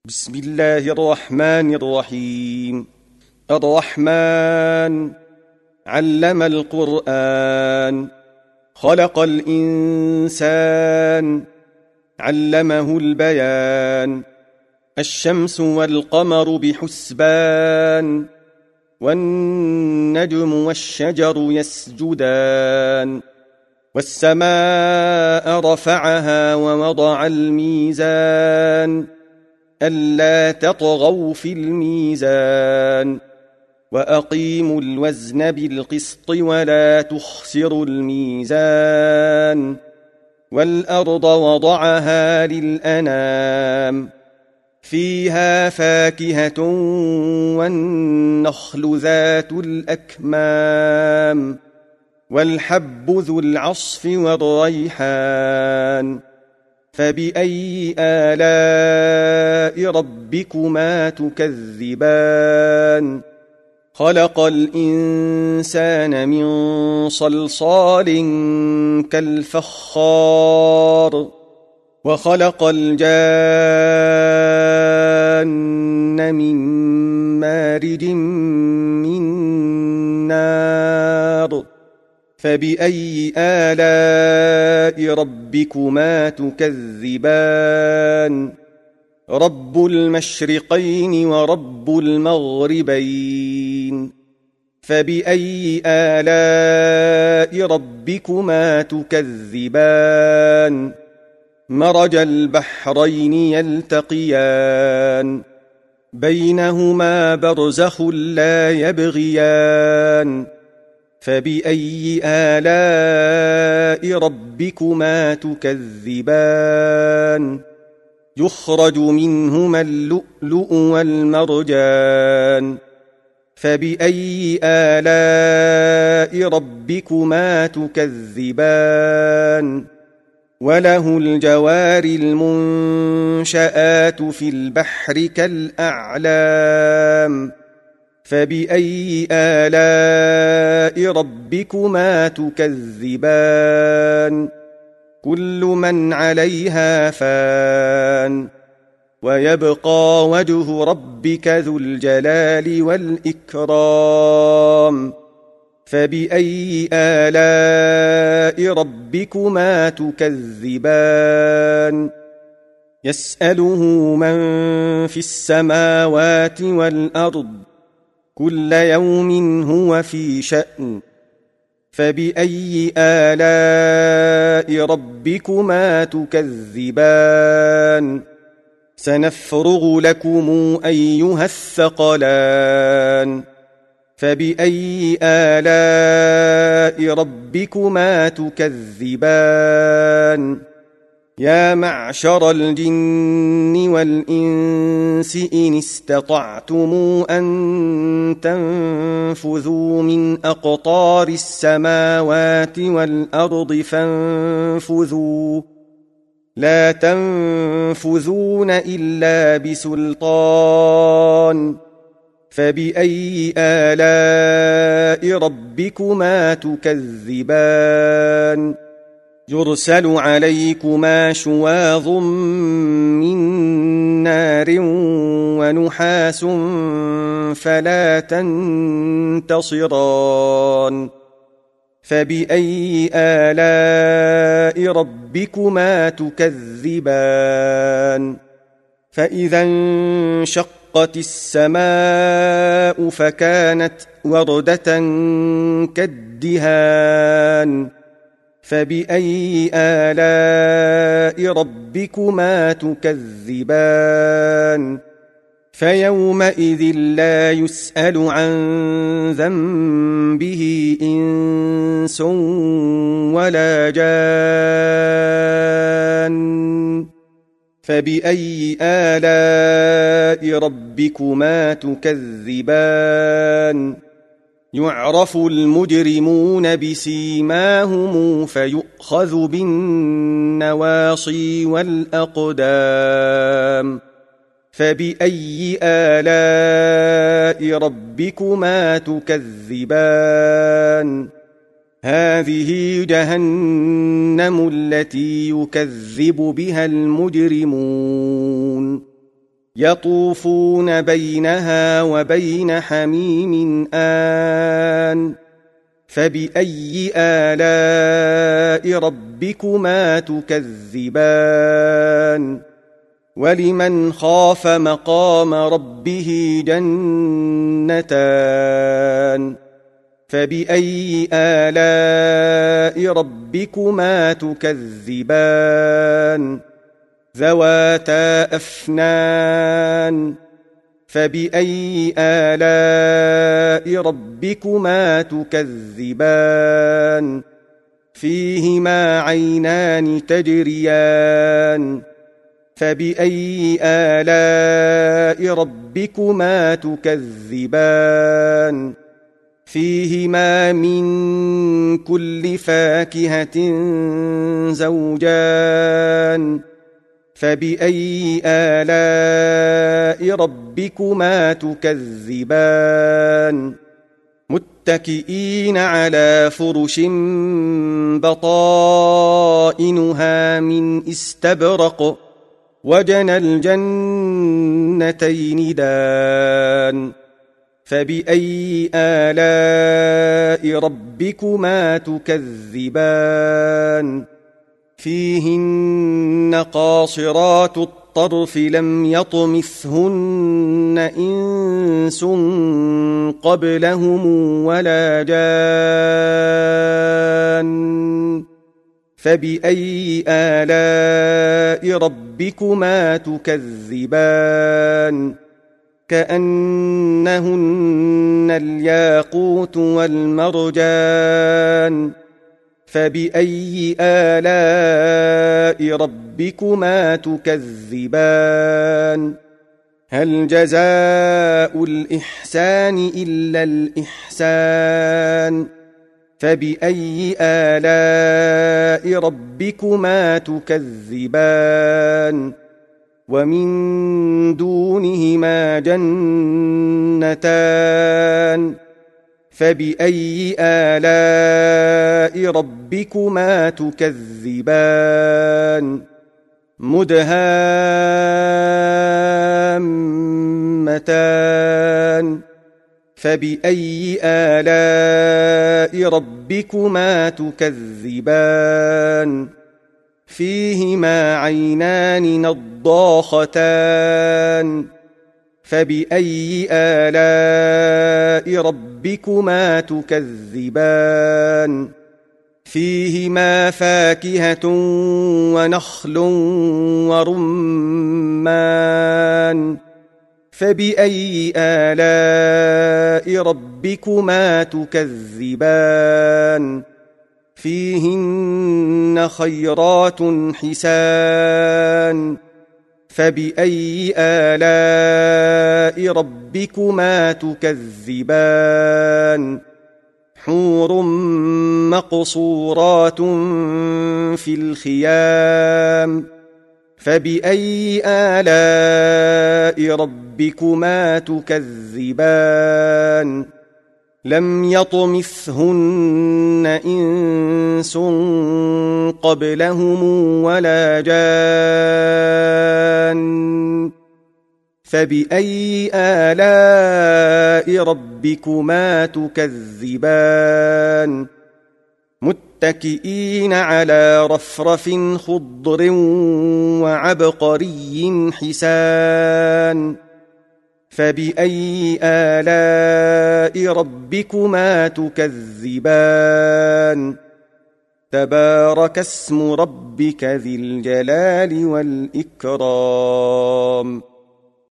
بسم الله الرحمن الرحيم. الرحمن علم القرآن، خلق الإنسان، علمه البيان. الشمس والقمر بحسبان، والنجم والشجر يسجدان. والسماء رفعها ووضع الميزان، ألا تطغوا في الميزان، وأقيموا الوزن بالقسط ولا تخسروا الميزان. والأرض وضعها للأنام، فيها فاكهة والنخل ذات الأكمام، والحب ذو العصف والريحان. فبأي آلاء ربكما تكذبان؟ خلق الإنسان من صلصال كالفخار، وخلق الجان من مارج من نار. فبأي آلاء ربكما تكذبان؟ رب المشرقين ورب المغربين. فبأي آلاء ربكما تكذبان؟ مرج البحرين يلتقيان، بينهما برزخ لا يبغيان. فبأي آلاء ربكما تكذبان؟ يخرج منهما اللؤلؤ والمرجان. فبأي آلاء ربكما تكذبان؟ وله الجوار المنشآت في البحر كالأعلام. فبأي آلاء ربكما تكذبان؟ كل من عليها فان، ويبقى وجه ربك ذو الجلال والإكرام. فبأي آلاء ربكما تكذبان؟ يسأله من في السماوات والأرض، كل يوم هو في شأن. فبأي آلاء ربكما تكذبان؟ سنفرغ لكم أيها الثقلان. فبأي آلاء ربكما تكذبان؟ يا معشر الجن والإنس إن استطعتم أن تنفذوا من أقطار السماوات والأرض فانفذوا، لا تنفذون إلا بسلطان. فبأي آلاء ربكما تكذبان؟ يرسل عليكما شواظ من نار ونحاس فلا تنتصران. فبأي آلاء ربكما تكذبان؟ فإذا انشقت السماء فكانت وردة كالدهان. فبأي آلاء ربكما تكذبان؟ فيومئذ لا يسأل عن ذنبه إنس ولا جان. فبأي آلاء ربكما تكذبان؟ يعرف المجرمون بسيماهم فيؤخذ بالنواصي والأقدام. فبأي آلاء ربكما تكذبان؟ هذه جهنم التي يكذب بها المجرمون. يطوفون بينها وبين حميم آن فبأي آلاء ربكما تكذبان ولمن خاف مقام ربه جنتان فبأي آلاء ربكما تكذبان ذواتا أفنان فبأي آلاء ربكما تكذبان فيهما عينان تجريان فبأي آلاء ربكما تكذبان فيهما من كل فاكهة زوجان فبأي آلاء ربكما تكذبان متكئين على فرش بطائنها من استبرق وجنى الجنتين دان فبأي آلاء ربكما تكذبان فيهن قاصرات الطرف لم يطمثهن إنس قبلهم ولا جان فبأي آلاء ربكما تكذبان كأنهن الياقوت والمرجان فبأي آلاء ربكما تكذبان هل جزاء الإحسان إلا الإحسان فبأي آلاء ربكما تكذبان ومن دونهما جنتان فبأي آلاء ربكما تكذبان مدهامتان فبأي آلاء ربكما تكذبان فيهما عينان نضاختان فبأي آلاء ربكما تكذبان فيهما فاكهة ونخل ورمان فبأي آلاء ربكما تكذبان فيهن خيرات حسان فبأي آلاء ربكما تكذبان حور مقصورات في الخيام فبأي آلاء ربكما تكذبان لم يطمثهن إنس قبلهم ولا جان فبأي آلاء ربكما تكذبان متكئين على رفرف خضر وعبقري حسان فبأي آلاء ربكما تكذبان تبارك اسم ربك ذي الجلال والإكرام